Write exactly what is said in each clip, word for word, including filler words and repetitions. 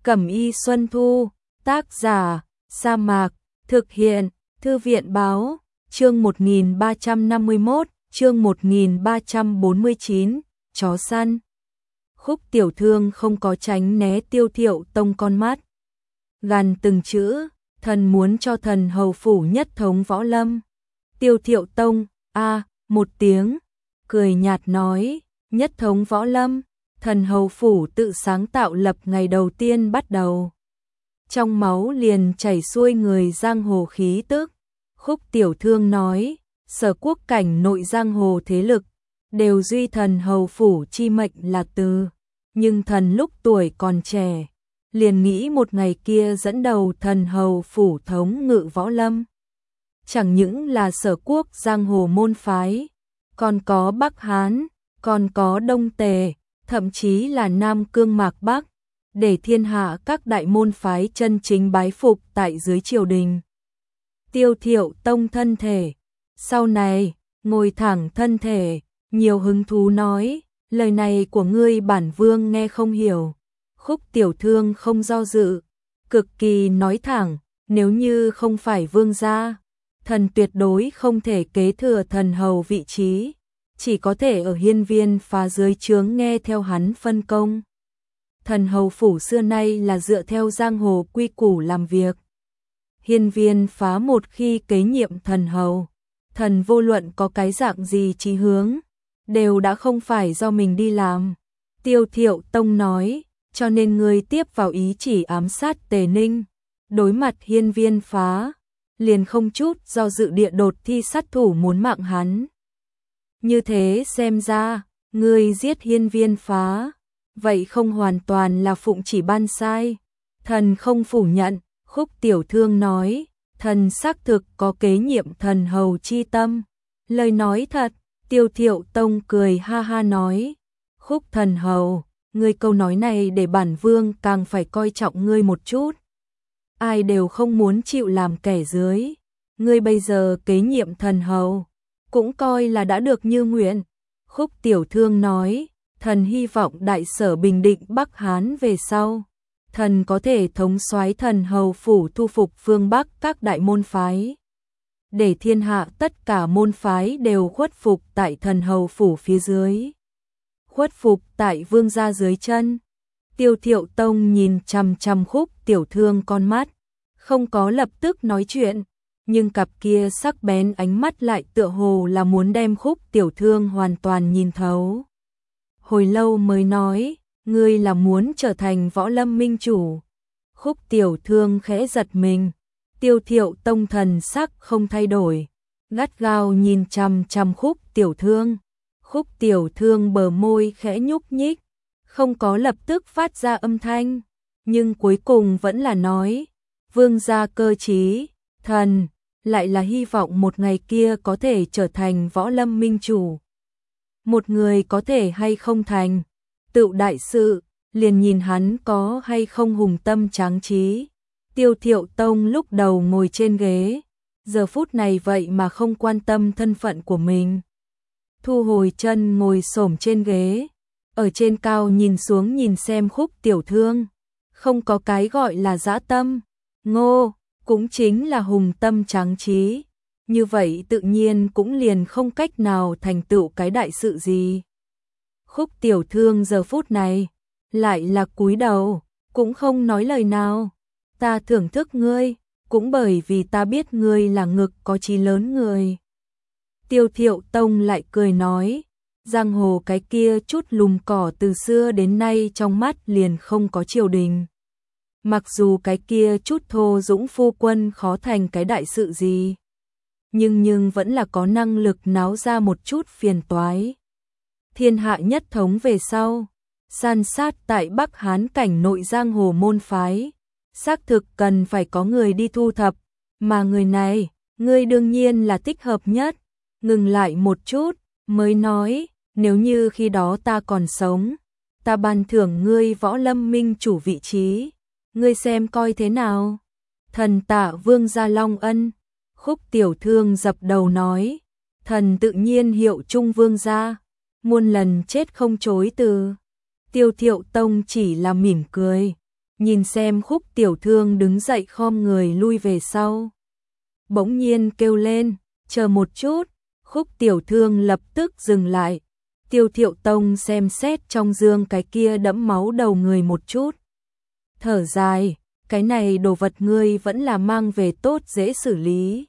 Cẩm y Xuân Thu, tác giả, Sa Mạc, thực hiện, Thư viện báo, chương một nghìn ba trăm năm mươi mốt, chương một nghìn ba trăm bốn mươi chín, chó săn. Khúc Tiểu Thương không có tránh né Tiêu Thiệu Tông con mắt. Gằn từng chữ, thần muốn cho thần hầu phủ nhất thống võ lâm. Tiêu Thiệu Tông, a một tiếng, cười nhạt nói, nhất thống võ lâm, thần hầu phủ tự sáng tạo lập ngày đầu tiên bắt đầu. Trong máu liền chảy xuôi người giang hồ khí tức. Khúc Tiểu Thương nói, sở quốc cảnh nội giang hồ thế lực, đều duy thần hầu phủ chi mệnh là từ. Nhưng thần lúc tuổi còn trẻ, liền nghĩ một ngày kia dẫn đầu thần hầu phủ thống ngự võ lâm. Chẳng những là sở quốc giang hồ môn phái, còn có Bắc Hán, còn có Đông Tề, thậm chí là Nam Cương Mạc Bắc, để thiên hạ các đại môn phái chân chính bái phục tại dưới triều đình. Tiêu Thiệu Tông thân thể, sau này, ngồi thẳng thân thể, nhiều hứng thú nói, lời này của ngươi bản vương nghe không hiểu. Khúc Tiểu Thương không do dự, cực kỳ nói thẳng, nếu như không phải vương gia, thần tuyệt đối không thể kế thừa thần hầu vị trí, chỉ có thể ở hiên viên phá dưới trướng nghe theo hắn phân công. Thần hầu phủ xưa nay là dựa theo giang hồ quy củ làm việc. Hiên viên phá một khi kế nhiệm thần hầu, thần vô luận có cái dạng gì chí hướng, đều đã không phải do mình đi làm. Tiêu Thiệu Tông nói, cho nên ngươi tiếp vào ý chỉ ám sát Tề Ninh, đối mặt hiên viên phá, liền không chút do dự địa đột thi sát thủ muốn mạng hắn. Như thế xem ra, ngươi giết hiên viên phá, vậy không hoàn toàn là phụng chỉ ban sai. Thần không phủ nhận, Khúc Tiểu Thương nói, thần xác thực có kế nhiệm thần hầu chi tâm. Lời nói thật, Tiêu Thiệu Tông cười ha ha nói, Khúc thần hầu, ngươi câu nói này để bản vương càng phải coi trọng ngươi một chút. Ai đều không muốn chịu làm kẻ dưới, ngươi bây giờ kế nhiệm thần hầu, cũng coi là đã được như nguyện. Khúc Tiểu Thương nói, thần hy vọng đại sở bình định Bắc Hán về sau, thần có thể thống soái thần hầu phủ thu phục phương Bắc các đại môn phái, để thiên hạ tất cả môn phái đều khuất phục tại thần hầu phủ phía dưới, khuất phục tại vương gia dưới chân. Tiêu Thiệu Tông nhìn chằm chằm Khúc Tiểu Thương con mắt, không có lập tức nói chuyện, nhưng cặp kia sắc bén ánh mắt lại tựa hồ là muốn đem Khúc Tiểu Thương hoàn toàn nhìn thấu. Hồi lâu mới nói, ngươi là muốn trở thành võ lâm minh chủ. Khúc Tiểu Thương khẽ giật mình, Tiêu Thiệu Tông thần sắc không thay đổi, gắt gao nhìn chằm chằm Khúc Tiểu Thương. Khúc Tiểu Thương bờ môi khẽ nhúc nhích, không có lập tức phát ra âm thanh, nhưng cuối cùng vẫn là nói, vương gia cơ trí, thần lại là hy vọng một ngày kia có thể trở thành võ lâm minh chủ. Một người có thể hay không thành tựu đại sự, liền nhìn hắn có hay không hùng tâm tráng trí. Tiêu Thiệu Tông lúc đầu ngồi trên ghế, giờ phút này vậy mà không quan tâm thân phận của mình. Thu hồi chân ngồi xổm trên ghế, ở trên cao nhìn xuống nhìn xem Khúc Tiểu Thương, không có cái gọi là dã tâm, ngô, cũng chính là hùng tâm tráng trí. Như vậy tự nhiên cũng liền không cách nào thành tựu cái đại sự gì. Khúc Tiểu Thương giờ phút này, lại là cúi đầu, cũng không nói lời nào. Ta thưởng thức ngươi, cũng bởi vì ta biết ngươi là ngực có chí lớn người. Tiêu Thiệu Tông lại cười nói, giang hồ cái kia chút lùm cỏ từ xưa đến nay trong mắt liền không có triều đình. Mặc dù cái kia chút thô dũng phu quân khó thành cái đại sự gì, nhưng nhưng vẫn là có năng lực náo ra một chút phiền toái. Thiên hạ nhất thống về sau, san sát tại Bắc Hán cảnh nội giang hồ môn phái, xác thực cần phải có người đi thu thập, mà người này, ngươi đương nhiên là thích hợp nhất. Ngừng lại một chút, mới nói, nếu như khi đó ta còn sống, ta ban thưởng ngươi võ lâm minh chủ vị trí, ngươi xem coi thế nào. Thần tạ vương gia long ân. Khúc Tiểu Thương dập đầu nói, thần tự nhiên hiệu trung vương gia, muôn lần chết không chối từ. Tiêu Thiệu Tông chỉ là mỉm cười, nhìn xem Khúc Tiểu Thương đứng dậy khom người lui về sau. Bỗng nhiên kêu lên, chờ một chút, Khúc Tiểu Thương lập tức dừng lại. Tiêu Thiệu Tông xem xét trong dương cái kia đẫm máu đầu người một chút. Thở dài, cái này đồ vật ngươi vẫn là mang về tốt dễ xử lý.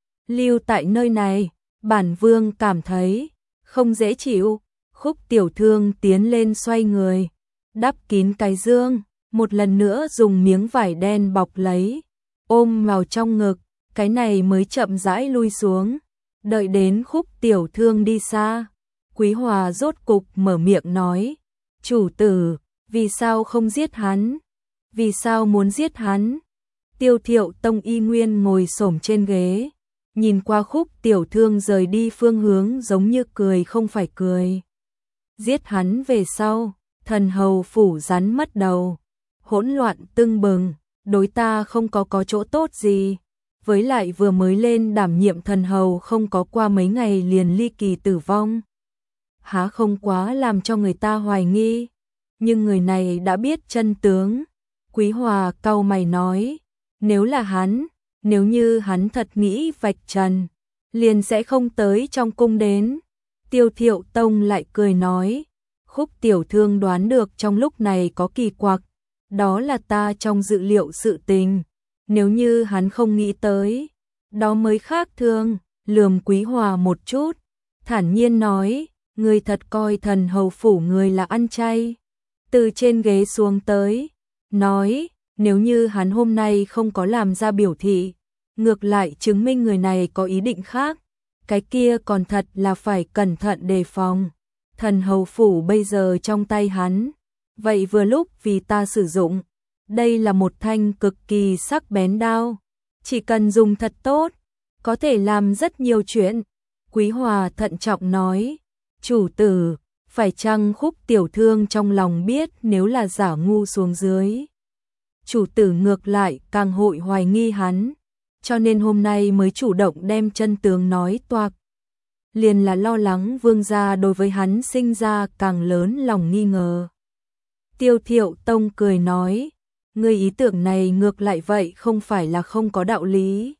Lưu tại nơi này, bản vương cảm thấy không dễ chịu. Khúc Tiểu Thương tiến lên xoay người, đắp kín cái dương, một lần nữa dùng miếng vải đen bọc lấy, ôm vào trong ngực, cái này mới chậm rãi lui xuống. Đợi đến Khúc Tiểu Thương đi xa, Quý Hòa rốt cục mở miệng nói, chủ tử, vì sao không giết hắn? Vì sao muốn giết hắn? Tiêu Thiệu Tông y nguyên ngồi xổm trên ghế, nhìn qua Khúc Tiểu Thương rời đi phương hướng giống như cười không phải cười. Giết hắn về sau, thần hầu phủ rắn mất đầu, hỗn loạn tưng bừng, đối ta không có có chỗ tốt gì. Với lại vừa mới lên đảm nhiệm thần hầu không có qua mấy ngày liền ly kỳ tử vong. Há không quá làm cho người ta hoài nghi, nhưng người này đã biết chân tướng. Quý Hòa cau mày nói, nếu là hắn, nếu như hắn thật nghĩ vạch trần, liền sẽ không tới trong cung đến. Tiêu Thiệu Tông lại cười nói, Khúc Tiểu Thương đoán được trong lúc này có kỳ quặc, đó là ta trong dự liệu sự tình. Nếu như hắn không nghĩ tới, đó mới khác thường. Lườm Quý Hòa một chút, thản nhiên nói, người thật coi thần hầu phủ người là ăn chay. Từ trên ghế xuống tới, nói, nếu như hắn hôm nay không có làm ra biểu thị, ngược lại chứng minh người này có ý định khác, cái kia còn thật là phải cẩn thận đề phòng. Thần hầu phủ bây giờ trong tay hắn, vậy vừa lúc vì ta sử dụng. Đây là một thanh cực kỳ sắc bén đao, chỉ cần dùng thật tốt, có thể làm rất nhiều chuyện. Quý Hòa thận trọng nói, chủ tử, phải chăng Khúc Tiểu Thương trong lòng biết nếu là giả ngu xuống dưới. Chủ tử ngược lại càng hội hoài nghi hắn, cho nên hôm nay mới chủ động đem chân tướng nói toạc. Liền là lo lắng vương gia đối với hắn sinh ra càng lớn lòng nghi ngờ. Tiêu Thiệu Tông cười nói, ngươi ý tưởng này ngược lại vậy không phải là không có đạo lý.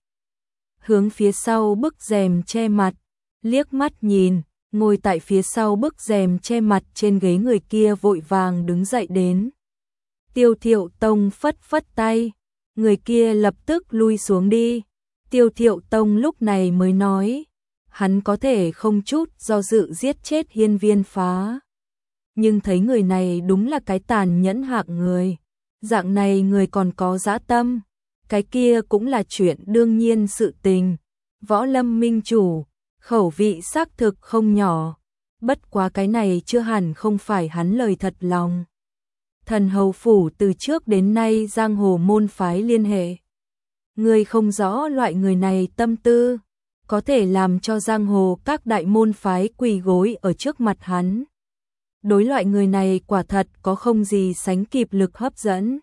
Hướng phía sau bức rèm che mặt, liếc mắt nhìn, ngồi tại phía sau bức rèm che mặt trên ghế người kia vội vàng đứng dậy đến. Tiêu Thiệu Tông phất phất tay, người kia lập tức lui xuống đi. Tiêu Thiệu Tông lúc này mới nói, hắn có thể không chút do dự giết chết Hiên Viên Phá. Nhưng thấy người này đúng là cái tàn nhẫn hạng người. Dạng này người còn có dã tâm, cái kia cũng là chuyện đương nhiên sự tình. Võ Lâm minh chủ, khẩu vị xác thực không nhỏ, bất quá cái này chưa hẳn không phải hắn lời thật lòng. Thần hầu phủ từ trước đến nay giang hồ môn phái liên hệ. Người không rõ loại người này tâm tư, có thể làm cho giang hồ các đại môn phái quỳ gối ở trước mặt hắn. Đối loại người này quả thật có không gì sánh kịp lực hấp dẫn.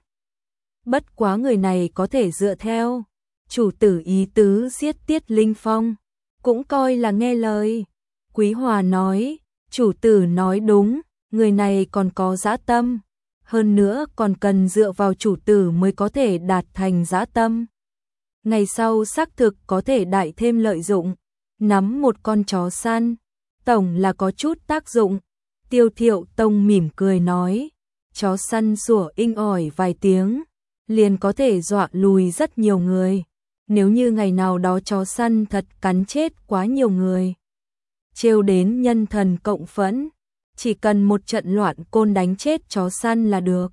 Bất quá người này có thể dựa theo chủ tử ý tứ giết Tiết Linh Phong, cũng coi là nghe lời. Quý Hòa nói, chủ tử nói đúng, người này còn có dã tâm, hơn nữa còn cần dựa vào chủ tử mới có thể đạt thành dã tâm. Ngày sau xác thực có thể đại thêm lợi dụng, nắm một con chó săn, tổng là có chút tác dụng. Tiêu Thiệu Tông mỉm cười nói, chó săn sủa inh ỏi vài tiếng, liền có thể dọa lùi rất nhiều người. Nếu như ngày nào đó chó săn thật cắn chết quá nhiều người, trêu đến nhân thần cộng phẫn, chỉ cần một trận loạn côn đánh chết chó săn là được.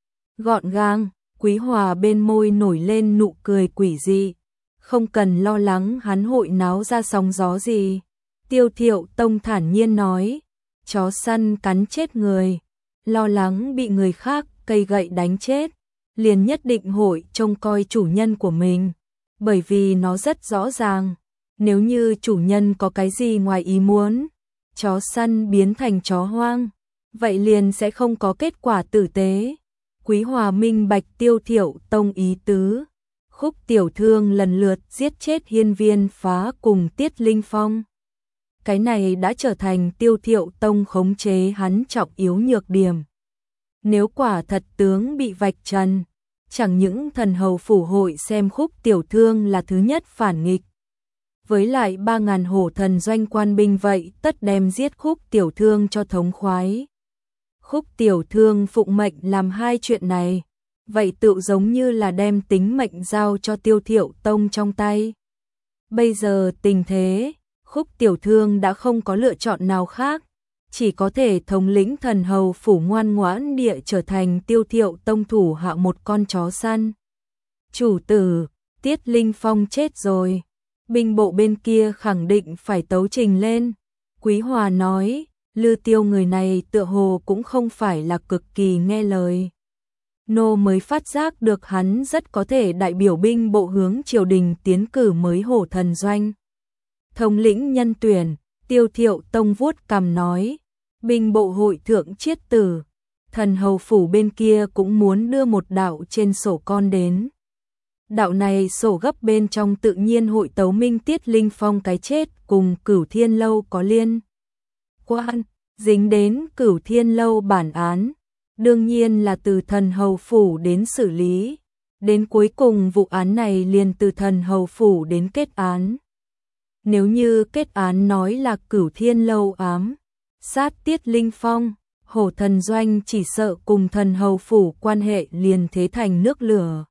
Gọn gàng, Quý Hòa bên môi nổi lên nụ cười quỷ dị, không cần lo lắng hắn hội náo ra sóng gió gì. Tiêu Thiệu Tông thản nhiên nói, chó săn cắn chết người, lo lắng bị người khác cây gậy đánh chết, liền nhất định hội trông coi chủ nhân của mình, bởi vì nó rất rõ ràng, nếu như chủ nhân có cái gì ngoài ý muốn, chó săn biến thành chó hoang, vậy liền sẽ không có kết quả tử tế. Quý Hòa minh bạch Tiêu Thiệu Tông ý tứ, Khúc Tiểu Thương lần lượt giết chết Hiên Viên Phá cùng Tiết Linh Phong. Cái này đã trở thành Tiêu Thiệu Tông khống chế hắn trọng yếu nhược điểm. Nếu quả thật tướng bị vạch trần, chẳng những thần hầu phủ hội xem Khúc Tiểu Thương là thứ nhất phản nghịch. Với lại ba ngàn hổ thần doanh quan binh vậy tất đem giết Khúc Tiểu Thương cho thống khoái. Khúc Tiểu Thương phụng mệnh làm hai chuyện này, vậy tự giống như là đem tính mệnh giao cho Tiêu Thiệu Tông trong tay. Bây giờ tình thế, Khúc Tiểu Thương đã không có lựa chọn nào khác, chỉ có thể thống lĩnh thần hầu phủ ngoan ngoãn địa trở thành Tiêu Thiệu Tông thủ hạ một con chó săn. Chủ tử, Tiết Linh Phong chết rồi, binh bộ bên kia khẳng định phải tấu trình lên. Quý Hòa nói, Lư Tiêu người này tựa hồ cũng không phải là cực kỳ nghe lời. Nô mới phát giác được hắn rất có thể đại biểu binh bộ hướng triều đình tiến cử mới hổ thần doanh. Thống lĩnh nhân tuyển, Tiêu Thiệu Tông vuốt cằm nói, binh bộ hội thượng chiết tử, thần hầu phủ bên kia cũng muốn đưa một đạo trên sổ con đến. Đạo này sổ gấp bên trong tự nhiên hội tấu minh Tiết Linh Phong cái chết cùng Cửu Thiên Lâu có liên quan, dính đến Cửu Thiên Lâu bản án, đương nhiên là từ thần hầu phủ đến xử lý, đến cuối cùng vụ án này liền từ thần hầu phủ đến kết án. Nếu như kết án nói là Cửu Thiên Lâu ám sát Tiết Linh Phong, hổ thần doanh chỉ sợ cùng thần hầu phủ quan hệ liền thế thành nước lửa.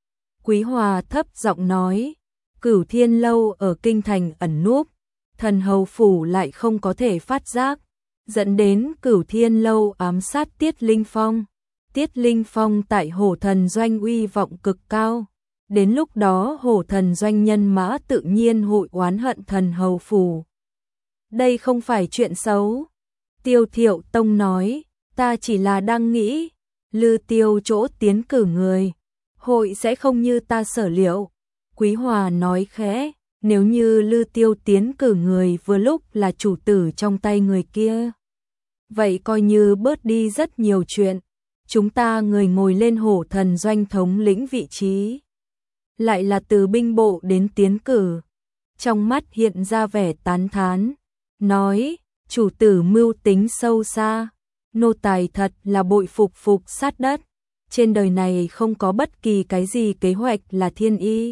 Quý Hòa thấp giọng nói, Cửu Thiên Lâu ở kinh thành ẩn núp, thần hầu phủ lại không có thể phát giác, dẫn đến Cửu Thiên Lâu ám sát Tiết Linh Phong. Tiết Linh Phong tại hổ thần doanh uy vọng cực cao, đến lúc đó hổ thần doanh nhân mã tự nhiên hội oán hận thần hầu phủ. Đây không phải chuyện xấu. Tiêu Thiệu Tông nói, ta chỉ là đang nghĩ, Lư Tiêu chỗ tiến cử người, hội sẽ không như ta sở liệu. Quý Hòa nói khẽ, nếu như Lư Tiêu tiến cử người vừa lúc là chủ tử trong tay người kia, vậy coi như bớt đi rất nhiều chuyện. Chúng ta người ngồi lên hổ thần doanh thống lĩnh vị trí, lại là từ binh bộ đến tiến cử. Trong mắt hiện ra vẻ tán thán, nói, chủ tử mưu tính sâu xa, nô tài thật là bội phục phục sát đất. Trên đời này không có bất kỳ cái gì kế hoạch là thiên y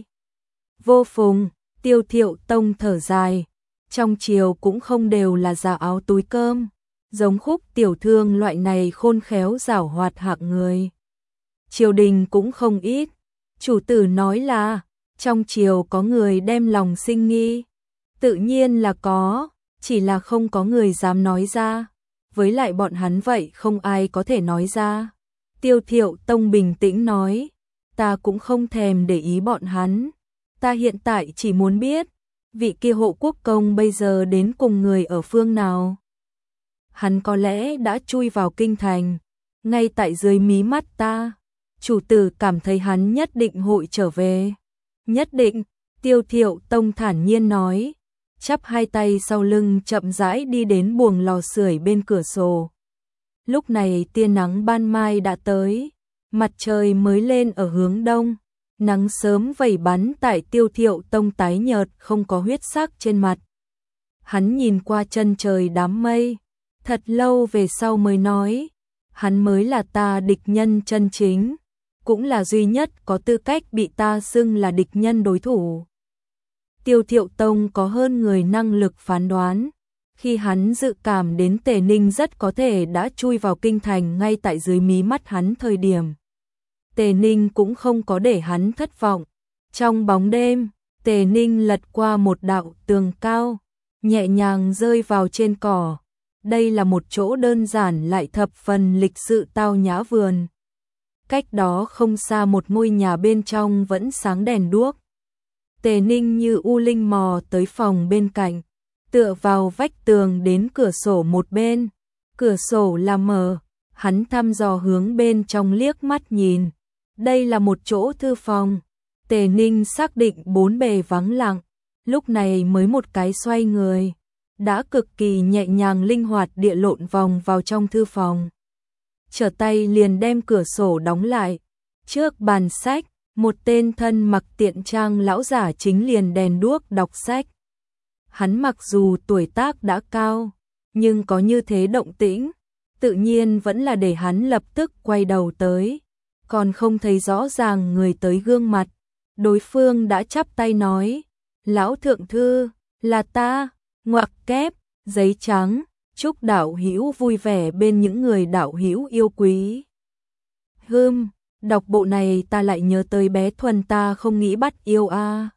vô phùng. Tiêu Thiệu Tông thở dài, trong triều cũng không đều là giả áo túi cơm, giống Khúc Tiểu Thương loại này khôn khéo giảo hoạt hạng người. Triều đình cũng không ít. Chủ tử nói là, trong triều có người đem lòng sinh nghi. Tự nhiên là có, chỉ là không có người dám nói ra. Với lại bọn hắn vậy không ai có thể nói ra. Tiêu Thiệu Tông bình tĩnh nói, ta cũng không thèm để ý bọn hắn. Ta hiện tại chỉ muốn biết, vị kia hộ quốc công bây giờ đến cùng người ở phương nào. Hắn có lẽ đã chui vào kinh thành, ngay tại dưới mí mắt ta. Chủ tử cảm thấy hắn nhất định hội trở về. Nhất định, Tiêu Thiệu Tông thản nhiên nói, chắp hai tay sau lưng chậm rãi đi đến buồng lò sưởi bên cửa sổ. Lúc này tia nắng ban mai đã tới, mặt trời mới lên ở hướng đông, nắng sớm vẩy bắn tại Tiêu Thiệu Tông tái nhợt không có huyết sắc trên mặt. Hắn nhìn qua chân trời đám mây, thật lâu về sau mới nói, hắn mới là ta địch nhân chân chính, cũng là duy nhất có tư cách bị ta xưng là địch nhân đối thủ. Tiêu Thiệu Tông có hơn người năng lực phán đoán, khi hắn dự cảm đến Tề Ninh rất có thể đã chui vào kinh thành ngay tại dưới mí mắt hắn thời điểm. Tề Ninh cũng không có để hắn thất vọng. Trong bóng đêm, Tề Ninh lật qua một đạo tường cao, nhẹ nhàng rơi vào trên cỏ. Đây là một chỗ đơn giản lại thập phần lịch sự tao nhã vườn. Cách đó không xa một ngôi nhà bên trong vẫn sáng đèn đuốc. Tề Ninh như u linh mò tới phòng bên cạnh, tựa vào vách tường đến cửa sổ một bên. Cửa sổ là mở, hắn thăm dò hướng bên trong liếc mắt nhìn. Đây là một chỗ thư phòng. Tề Ninh xác định bốn bề vắng lặng, lúc này mới một cái xoay người, đã cực kỳ nhẹ nhàng linh hoạt địa lộn vòng vào trong thư phòng. Trở tay liền đem cửa sổ đóng lại. Trước bàn sách, một tên thân mặc tiện trang lão giả chính liền đèn đuốc đọc sách. Hắn mặc dù tuổi tác đã cao, nhưng có như thế động tĩnh, tự nhiên vẫn là để hắn lập tức quay đầu tới. còn không thấy rõ ràng người tới gương mặt. Đối phương đã chắp tay nói, lão thượng thư, là ta, ngoặc kép, giấy trắng, chúc đạo hữu vui vẻ bên những người đạo hữu yêu quý. Hừm, đọc bộ này ta lại nhớ tới bé Thuần ta không nghĩ bắt yêu a.